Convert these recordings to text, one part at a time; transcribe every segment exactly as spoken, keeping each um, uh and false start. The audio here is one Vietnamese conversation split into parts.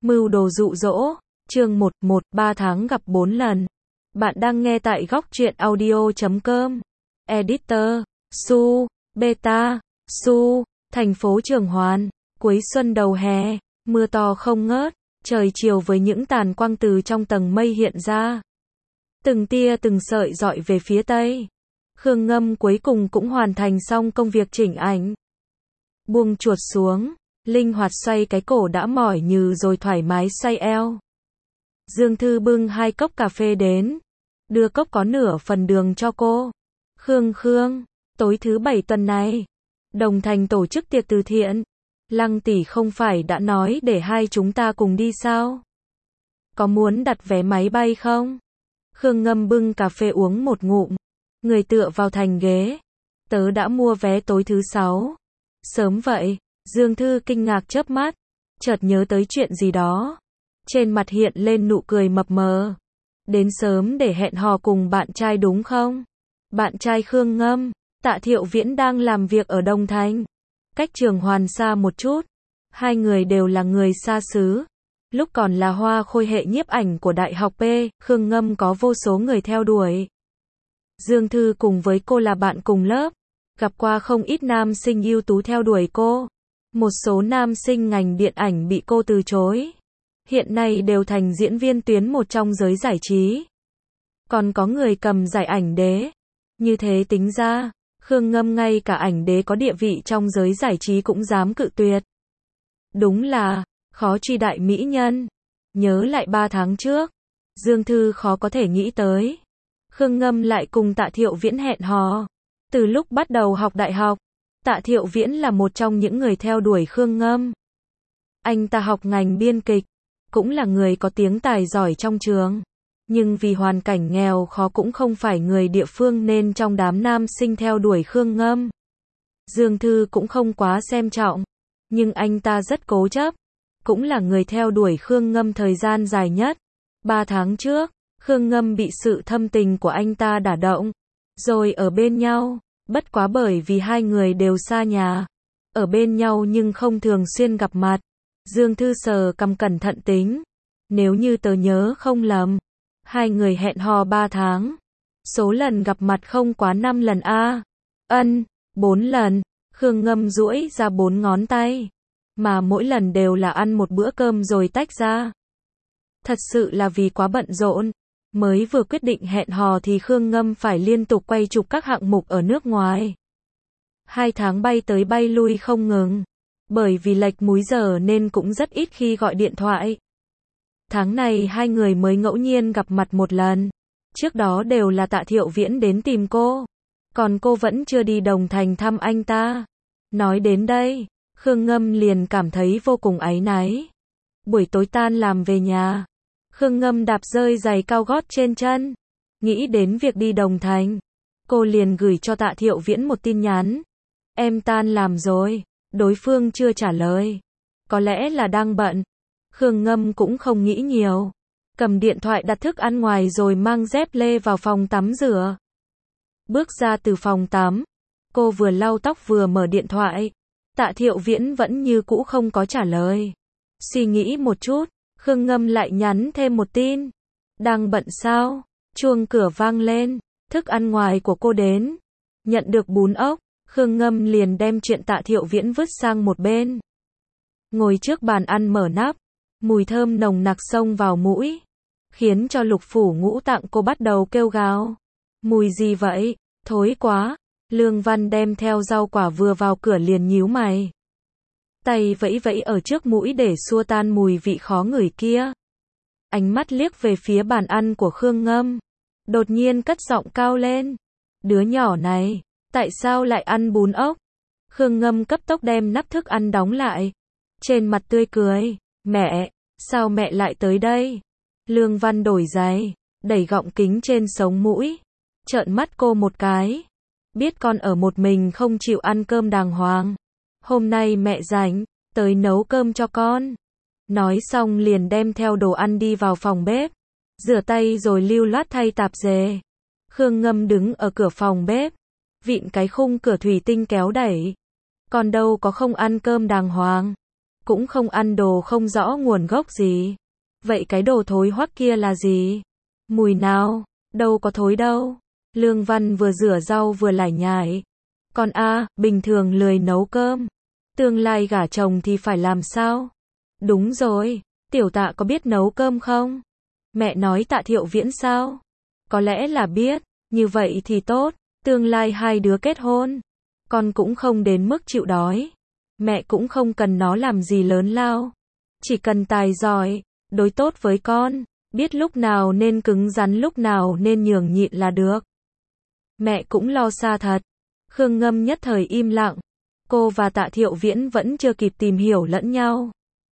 Mưu đồ dụ dỗ, chương một, một, ba tháng gặp bốn lần. Bạn đang nghe tại góc truyện audio chấm com. Editor, Su, Beta, Su, thành phố Trường Hoàn, cuối xuân đầu hè, mưa to không ngớt, trời chiều với những tàn quang từ trong tầng mây hiện ra. Từng tia từng sợi dọi về phía tây. Khương Ngâm cuối cùng cũng hoàn thành xong công việc chỉnh ảnh. Buông chuột xuống, linh hoạt xoay cái cổ đã mỏi nhừ rồi thoải mái xoay eo. Dương Thư bưng hai cốc cà phê đến, đưa cốc có nửa phần đường cho cô. Khương Khương, tối thứ bảy tuần này, Đồng Thành tổ chức tiệc từ thiện. Lăng tỷ không phải đã nói để hai chúng ta cùng đi sao? Có muốn đặt vé máy bay không? Khương Ngâm bưng cà phê uống một ngụm, người tựa vào thành ghế. Tớ đã mua vé tối thứ sáu. Sớm vậy? Dương Thư kinh ngạc chớp mắt, chợt nhớ tới chuyện gì đó. Trên mặt hiện lên nụ cười mập mờ. Đến sớm để hẹn hò cùng bạn trai đúng không? Bạn trai Khương Ngâm, Tạ Thiệu Viễn đang làm việc ở Đồng Thành, cách Trường Hoàn xa một chút. Hai người đều là người xa xứ. Lúc còn là hoa khôi hệ nhiếp ảnh của Đại học P, Khương Ngâm có vô số người theo đuổi. Dương Thư cùng với cô là bạn cùng lớp, gặp qua không ít nam sinh ưu tú theo đuổi cô. Một số nam sinh ngành điện ảnh bị cô từ chối, hiện nay đều thành diễn viên tuyến một trong giới giải trí. Còn có người cầm giải ảnh đế. Như thế tính ra, Khương Ngâm ngay cả ảnh đế có địa vị trong giới giải trí cũng dám cự tuyệt. Đúng là khó truy đại mỹ nhân. Nhớ lại ba tháng trước, Dương Thư khó có thể nghĩ tới, Khương Ngâm lại cùng Tạ Thiệu Viễn hẹn hò. Từ lúc bắt đầu học đại học, Tạ Thiệu Viễn là một trong những người theo đuổi Khương Ngâm. Anh ta học ngành biên kịch, cũng là người có tiếng tài giỏi trong trường. Nhưng vì hoàn cảnh nghèo khó cũng không phải người địa phương nên trong đám nam sinh theo đuổi Khương Ngâm, Dương Thư cũng không quá xem trọng. Nhưng anh ta rất cố chấp, cũng là người theo đuổi Khương Ngâm thời gian dài nhất. Ba tháng trước, Khương Ngâm bị sự thâm tình của anh ta đả động, rồi ở bên nhau. Bất quá bởi vì hai người đều xa nhà, ở bên nhau nhưng không thường xuyên gặp mặt. Dương Thư sờ cằm cẩn thận tính, nếu như tớ nhớ không lầm, hai người hẹn hò ba tháng, số lần gặp mặt không quá năm lần a. À. Ân, bốn lần. Khương Ngâm duỗi ra bốn ngón tay, mà mỗi lần đều là ăn một bữa cơm rồi tách ra. Thật sự là vì quá bận rộn, mới vừa quyết định hẹn hò thì Khương Ngâm phải liên tục quay chụp các hạng mục ở nước ngoài. Hai tháng bay tới bay lui không ngừng, bởi vì lệch múi giờ nên cũng rất ít khi gọi điện thoại. Tháng này hai người mới ngẫu nhiên gặp mặt một lần, trước đó đều là Tạ Thiệu Viễn đến tìm cô, còn cô vẫn chưa đi Đồng Thành thăm anh ta. Nói đến đây, Khương Ngâm liền cảm thấy vô cùng áy náy. Buổi tối tan làm về nhà, Khương Ngâm đạp rơi giày cao gót trên chân, nghĩ đến việc đi Đồng Thành, cô liền gửi cho Tạ Thiệu Viễn một tin nhắn. Em tan làm rồi. Đối phương chưa trả lời, có lẽ là đang bận. Khương Ngâm cũng không nghĩ nhiều, cầm điện thoại đặt thức ăn ngoài rồi mang dép lê vào phòng tắm rửa. Bước ra từ phòng tắm, cô vừa lau tóc vừa mở điện thoại. Tạ Thiệu Viễn vẫn như cũ không có trả lời. Suy nghĩ một chút, Khương Ngâm lại nhắn thêm một tin. Đang bận sao? Chuông cửa vang lên, thức ăn ngoài của cô đến. Nhận được bún ốc, Khương Ngâm liền đem chuyện Tạ Thiệu Viễn vứt sang một bên. Ngồi trước bàn ăn mở nắp, mùi thơm nồng nặc xông vào mũi, khiến cho lục phủ ngũ tạng cô bắt đầu kêu gào. Mùi gì vậy? Thối quá. Lương Văn đem theo rau quả vừa vào cửa liền nhíu mày, tay vẫy vẫy ở trước mũi để xua tan mùi vị khó ngửi kia. Ánh mắt liếc về phía bàn ăn của Khương Ngâm, đột nhiên cất giọng cao lên. Đứa nhỏ này, tại sao lại ăn bún ốc? Khương Ngâm cấp tốc đem nắp thức ăn đóng lại, trên mặt tươi cười. Mẹ, sao mẹ lại tới đây? Lương Văn đổi giày, đẩy gọng kính trên sống mũi, trợn mắt cô một cái. Biết con ở một mình không chịu ăn cơm đàng hoàng, hôm nay mẹ rảnh, tới nấu cơm cho con. Nói xong liền đem theo đồ ăn đi vào phòng bếp, rửa tay rồi lưu loát thay tạp dề. Khương Ngâm đứng ở cửa phòng bếp, vịn cái khung cửa thủy tinh kéo đẩy. Con đâu có không ăn cơm đàng hoàng. cũng không ăn đồ không rõ nguồn gốc gì. Vậy cái đồ thối hoắc kia là gì? Mùi nào? Đâu có thối đâu. Lương Văn vừa rửa rau vừa lải nhải. Con a, bình thường lười nấu cơm. Tương lai gả chồng thì phải làm sao? Đúng rồi, tiểu Tạ có biết nấu cơm không? Mẹ nói Tạ Thiệu Viễn sao? Có lẽ là biết, như vậy thì tốt, tương lai hai đứa kết hôn. Con cũng không đến mức chịu đói. Mẹ cũng không cần nó làm gì lớn lao. Chỉ cần tài giỏi, đối tốt với con, biết lúc nào nên cứng rắn lúc nào nên nhường nhịn là được. Mẹ cũng lo xa thật. Khương Ngâm nhất thời im lặng. Cô và Tạ Thiệu Viễn vẫn chưa kịp tìm hiểu lẫn nhau.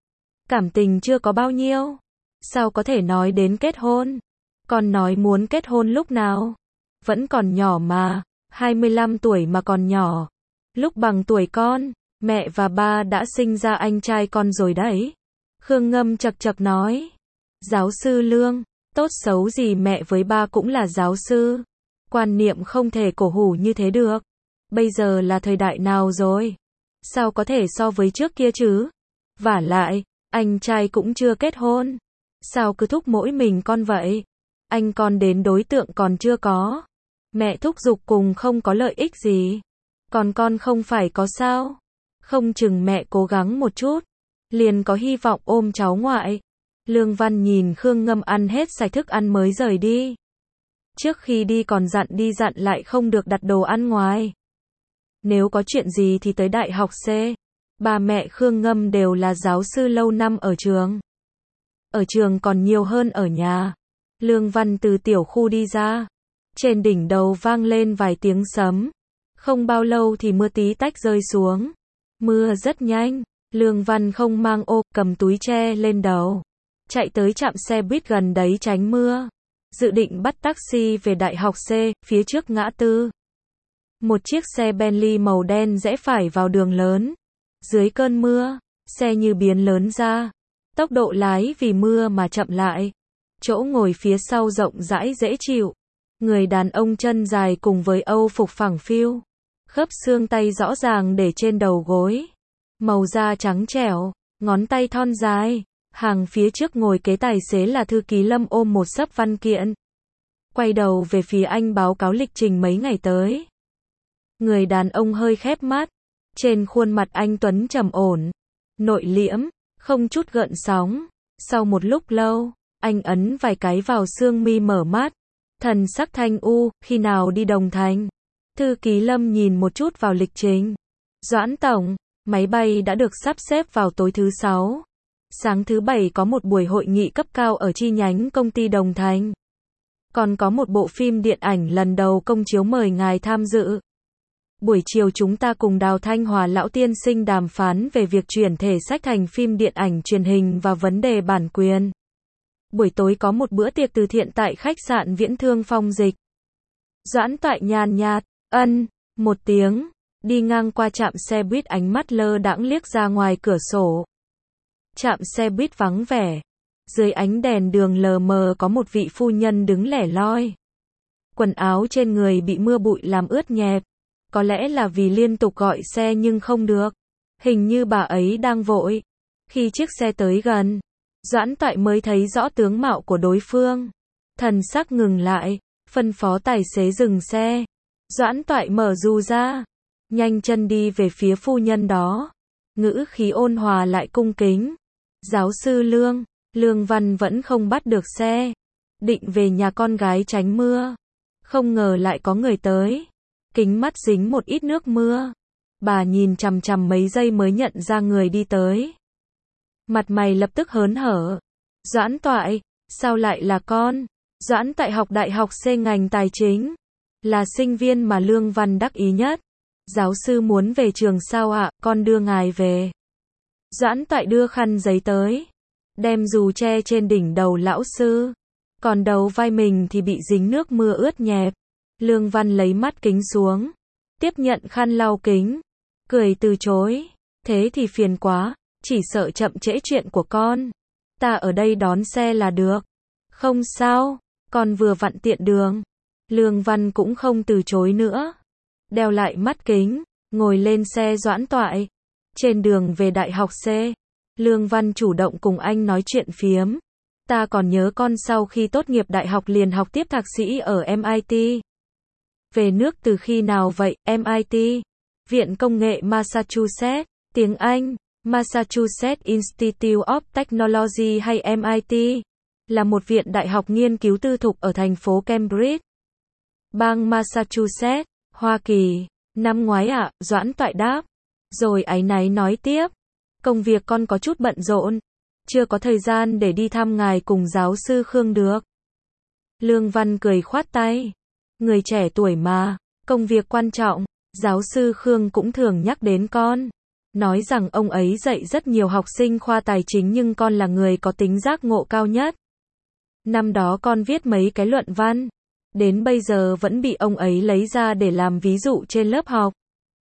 Cảm tình chưa có bao nhiêu. Sao có thể nói đến kết hôn? Con nói muốn kết hôn lúc nào? Vẫn còn nhỏ mà, hai mươi lăm tuổi mà còn nhỏ. Lúc bằng tuổi con, mẹ và ba đã sinh ra anh trai con rồi đấy. Khương Ngâm chậc chậc nói. Giáo sư Lương, tốt xấu gì mẹ với ba cũng là giáo sư. Quan niệm không thể cổ hủ như thế được. Bây giờ là thời đại nào rồi? Sao có thể so với trước kia chứ? Vả lại, anh trai cũng chưa kết hôn. Sao cứ thúc mỗi mình con vậy? Anh con đến đối tượng còn chưa có. Mẹ thúc giục cùng không có lợi ích gì. Còn con không phải có sao? Không chừng mẹ cố gắng một chút, liền có hy vọng ôm cháu ngoại. Lương Văn nhìn Khương Ngâm ăn hết sạch thức ăn mới rời đi. Trước khi đi còn dặn đi dặn lại không được đặt đồ ăn ngoài. Nếu có chuyện gì thì tới đại học C. Ba mẹ Khương Ngâm đều là giáo sư lâu năm ở trường. Ở trường còn nhiều hơn ở nhà. Lương Văn từ tiểu khu đi ra. Trên đỉnh đầu vang lên vài tiếng sấm. Không bao lâu thì mưa tí tách rơi xuống. Mưa rất nhanh. Lương Văn không mang ô, cầm túi che lên đầu. Chạy tới trạm xe buýt gần đấy tránh mưa. Dự định bắt taxi về đại học C, phía trước ngã tư. Một chiếc xe Bentley màu đen rẽ phải vào đường lớn. Dưới cơn mưa, xe như biến lớn ra. Tốc độ lái vì mưa mà chậm lại. Chỗ ngồi phía sau rộng rãi dễ chịu. Người đàn ông chân dài cùng với âu phục phẳng phiu. Khớp xương tay rõ ràng để trên đầu gối. Màu da trắng trẻo, ngón tay thon dài. Hàng phía trước ngồi kế tài xế là thư ký Lâm ôm một xấp văn kiện. Quay đầu về phía anh báo cáo lịch trình mấy ngày tới. Người đàn ông hơi khép mắt. Trên khuôn mặt anh tuấn trầm ổn, nội liễm, không chút gợn sóng. Sau một lúc lâu, anh ấn vài cái vào xương mi mở mắt. Thần sắc thanh u, khi nào đi Đồng Thành? Thư ký Lâm nhìn một chút vào lịch trình. Doãn tổng, máy bay đã được sắp xếp vào tối thứ sáu. Sáng thứ bảy có một buổi hội nghị cấp cao ở chi nhánh công ty Đồng Thành. Còn có một bộ phim điện ảnh lần đầu công chiếu mời ngài tham dự. Buổi chiều chúng ta cùng Đào Thanh Hòa lão tiên sinh đàm phán về việc chuyển thể sách thành phim điện ảnh truyền hình và vấn đề bản quyền. Buổi tối có một bữa tiệc từ thiện tại khách sạn Viễn Thương Phong Dịch. Doãn Toại nhàn nhạt, ân, một tiếng, đi ngang qua trạm xe buýt ánh mắt lơ đãng liếc ra ngoài cửa sổ. Trạm xe buýt vắng vẻ. Dưới ánh đèn đường lờ mờ có một vị phu nhân đứng lẻ loi. Quần áo trên người bị mưa bụi làm ướt nhẹp. Có lẽ là vì liên tục gọi xe nhưng không được. Hình như bà ấy đang vội. Khi chiếc xe tới gần, Doãn Toại mới thấy rõ tướng mạo của đối phương. Thần sắc ngừng lại, phân phó tài xế dừng xe. Doãn Toại mở dù ra, nhanh chân đi về phía phu nhân đó. Ngữ khí ôn hòa lại cung kính. Giáo sư Lương, Lương Văn vẫn không bắt được xe. Định về nhà con gái tránh mưa. Không ngờ lại có người tới. Kính mắt dính một ít nước mưa. Bà nhìn chằm chằm mấy giây mới nhận ra người đi tới. Mặt mày lập tức hớn hở. Doãn Toại, sao lại là con? Doãn Toại học đại học C ngành tài chính. Là sinh viên mà Lương Văn đắc ý nhất. Giáo sư muốn về trường sao ạ, con đưa ngài về. Doãn Toại đưa khăn giấy tới. Đem dù che trên đỉnh đầu lão sư. Còn đầu vai mình thì bị dính nước mưa ướt nhẹp. Lương Văn lấy mắt kính xuống. Tiếp nhận khăn lau kính. Cười từ chối. Thế thì phiền quá. Chỉ sợ chậm trễ chuyện của con. Ta ở đây đón xe là được. Không sao. Con vừa vặn tiện đường. Lương Văn cũng không từ chối nữa. Đeo lại mắt kính. Ngồi lên xe Doãn Toại. Trên đường về đại học C. Lương Văn chủ động cùng anh nói chuyện phiếm. Ta còn nhớ con sau khi tốt nghiệp đại học liền học tiếp thạc sĩ ở em i tê. Về nước từ khi nào vậy, em i tê? Viện Công nghệ Massachusetts, tiếng Anh, Massachusetts Institute of Technology hay em i tê, là một viện đại học nghiên cứu tư thục ở thành phố Cambridge, bang Massachusetts, Hoa Kỳ. Năm ngoái ạ, à, Doãn Toại đáp. Rồi áy náy nói tiếp. Công việc con có chút bận rộn. Chưa có thời gian để đi thăm ngài cùng giáo sư Khương được. Lương Văn cười khoát tay. Người trẻ tuổi mà, công việc quan trọng. Giáo sư Khương cũng thường nhắc đến con. Nói rằng ông ấy dạy rất nhiều học sinh khoa tài chính nhưng con là người có tính giác ngộ cao nhất. Năm đó con viết mấy cái luận văn. Đến bây giờ vẫn bị ông ấy lấy ra để làm ví dụ trên lớp học.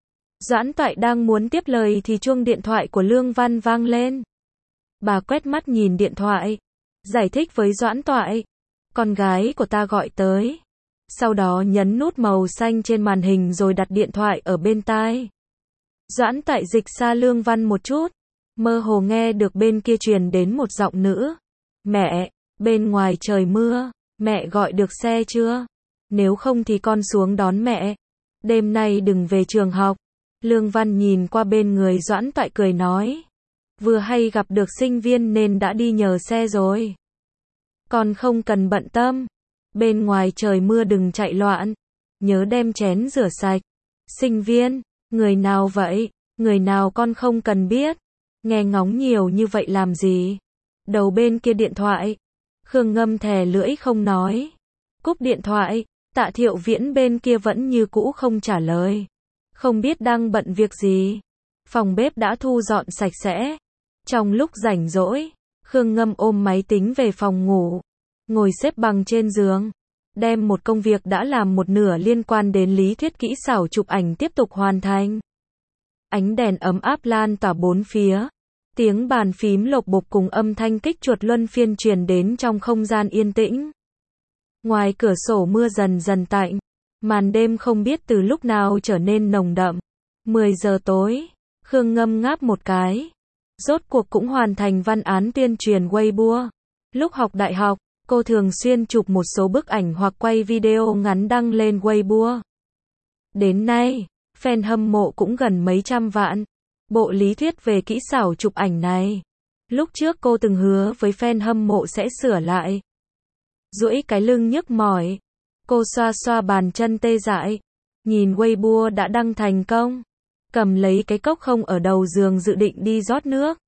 Doãn Toại đang muốn tiếp lời thì chuông điện thoại của Lương Văn vang lên. Bà quét mắt nhìn điện thoại. Giải thích với Doãn Toại. Con gái của ta gọi tới. Sau đó nhấn nút màu xanh trên màn hình rồi đặt điện thoại ở bên tai. Doãn Toại dịch xa Lương Văn một chút. Mơ hồ nghe được bên kia truyền đến một giọng nữ. Mẹ, bên ngoài trời mưa. Mẹ gọi được xe chưa? Nếu không thì con xuống đón mẹ. Đêm nay đừng về trường học. Lương Văn nhìn qua bên người Doãn Toại cười nói. Vừa hay gặp được sinh viên nên đã đi nhờ xe rồi. Con không cần bận tâm. Bên ngoài trời mưa đừng chạy loạn. Nhớ đem chén rửa sạch. Sinh viên, người nào vậy? Người nào con không cần biết. Nghe ngóng nhiều như vậy làm gì? Đầu bên kia điện thoại. Khương Ngâm thè lưỡi không nói. Cúp điện thoại, Tạ Thiệu Viễn bên kia vẫn như cũ không trả lời. Không biết đang bận việc gì. Phòng bếp đã thu dọn sạch sẽ. Trong lúc rảnh rỗi, Khương Ngâm ôm máy tính về phòng ngủ. Ngồi xếp bằng trên giường. Đem một công việc đã làm một nửa liên quan đến lý thuyết kỹ xảo chụp ảnh tiếp tục hoàn thành. Ánh đèn ấm áp lan tỏa bốn phía. Tiếng bàn phím lộc bục cùng âm thanh kích chuột luân phiên truyền đến trong không gian yên tĩnh. Ngoài cửa sổ mưa dần dần tạnh. Màn đêm không biết từ lúc nào trở nên nồng đậm. mười giờ tối, Khương Ngâm ngáp một cái. Rốt cuộc cũng hoàn thành văn án tuyên truyền Weibo. Lúc học đại học, cô thường xuyên chụp một số bức ảnh hoặc quay video ngắn đăng lên Weibo. Đến nay, fan hâm mộ cũng gần mấy trăm vạn. Bộ lý thuyết về kỹ xảo chụp ảnh này. Lúc trước cô từng hứa với fan hâm mộ sẽ sửa lại. Duỗi cái lưng nhức mỏi. Cô xoa xoa bàn chân tê dại. Nhìn Weibo đã đăng thành công. Cầm lấy cái cốc không ở đầu giường dự định đi rót nước.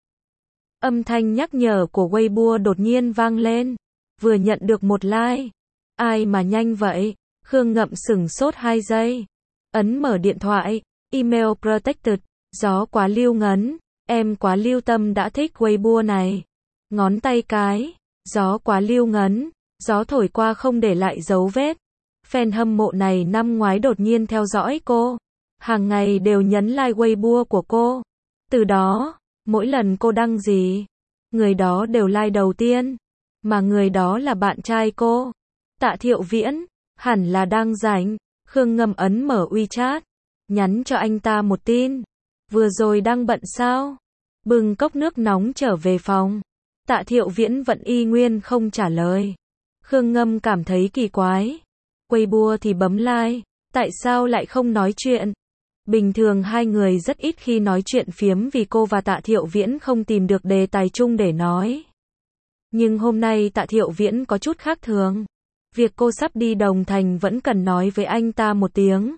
Âm thanh nhắc nhở của Weibo đột nhiên vang lên. Vừa nhận được một like. Ai mà nhanh vậy? Khương Ngậm sửng sốt hai giây. Ấn mở điện thoại. Email protected. Gió quá lưu ngấn. Em quá lưu tâm đã thích Weibo này. Ngón tay cái. Gió quá lưu ngấn. Gió thổi qua không để lại dấu vết. Fan hâm mộ này năm ngoái đột nhiên theo dõi cô. Hàng ngày đều nhấn like Weibo của cô. Từ đó, mỗi lần cô đăng gì, người đó đều like đầu tiên. Mà người đó là bạn trai cô. Tạ Thiệu Viễn, hẳn là đang rảnh. Khương Ngâm ấn mở WeChat. Nhắn cho anh ta một tin. Vừa rồi đang bận sao? Bưng cốc nước nóng trở về phòng. Tạ Thiệu Viễn vẫn y nguyên không trả lời. Khương Ngâm cảm thấy kỳ quái. Weibo thì bấm like. Tại sao lại không nói chuyện? Bình thường hai người rất ít khi nói chuyện phiếm vì cô và Tạ Thiệu Viễn không tìm được đề tài chung để nói. Nhưng hôm nay Tạ Thiệu Viễn có chút khác thường. Việc cô sắp đi Đồng Thành vẫn cần nói với anh ta một tiếng.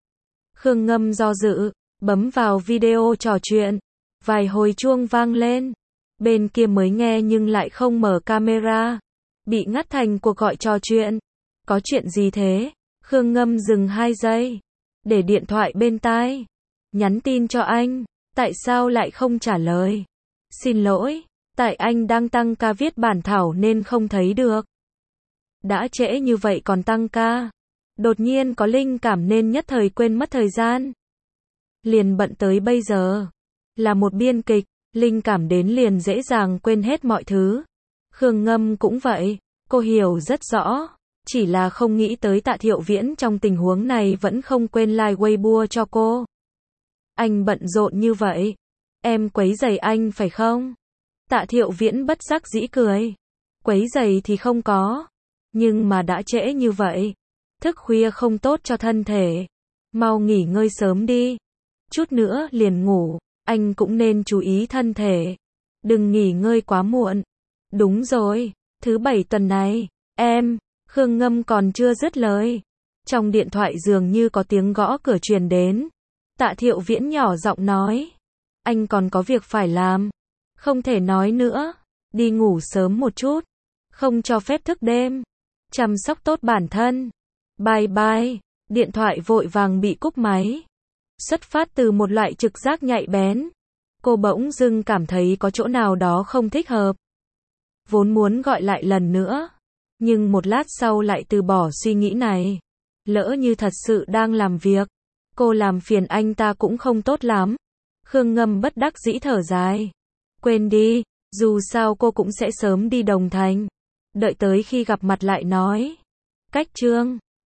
Khương Ngâm do dự, bấm vào video trò chuyện. Vài hồi chuông vang lên. Bên kia mới nghe nhưng lại không mở camera. Bị ngắt thành cuộc gọi trò chuyện. Có chuyện gì thế? Khương Ngâm dừng hai giây. Để điện thoại bên tai. Nhắn tin cho anh. Tại sao lại không trả lời? Xin lỗi. Tại anh đang tăng ca viết bản thảo nên không thấy được. Đã trễ như vậy còn tăng ca. Đột nhiên có linh cảm nên nhất thời quên mất thời gian. Liền bận tới bây giờ. Là một biên kịch, linh cảm đến liền dễ dàng quên hết mọi thứ. Khương Ngâm cũng vậy. Cô hiểu rất rõ. Chỉ là không nghĩ tới Tạ Thiệu Viễn trong tình huống này vẫn không quên like Weibo cho cô. Anh bận rộn như vậy. Em quấy rầy anh phải không? Tạ Thiệu Viễn bất đắc dĩ cười. Quấy giày thì không có. Nhưng mà đã trễ như vậy. Thức khuya không tốt cho thân thể. Mau nghỉ ngơi sớm đi. Chút nữa liền ngủ. Anh cũng nên chú ý thân thể. Đừng nghỉ ngơi quá muộn. Đúng rồi. Thứ bảy tuần này. Em. Khương Ngâm còn chưa dứt lời. Trong điện thoại dường như có tiếng gõ cửa truyền đến. Tạ Thiệu Viễn nhỏ giọng nói. Anh còn có việc phải làm. Không thể nói nữa. Đi ngủ sớm một chút. Không cho phép thức đêm. Chăm sóc tốt bản thân. Bye bye. Điện thoại vội vàng bị cúp máy. Xuất phát từ một loại trực giác nhạy bén. Cô bỗng dưng cảm thấy có chỗ nào đó không thích hợp. Vốn muốn gọi lại lần nữa. Nhưng một lát sau lại từ bỏ suy nghĩ này. Lỡ như thật sự đang làm việc. Cô làm phiền anh ta cũng không tốt lắm. Khương Ngâm bất đắc dĩ thở dài. Quên đi, dù sao cô cũng sẽ sớm đi Đồng Thành. Đợi tới khi gặp mặt lại nói. Cách chương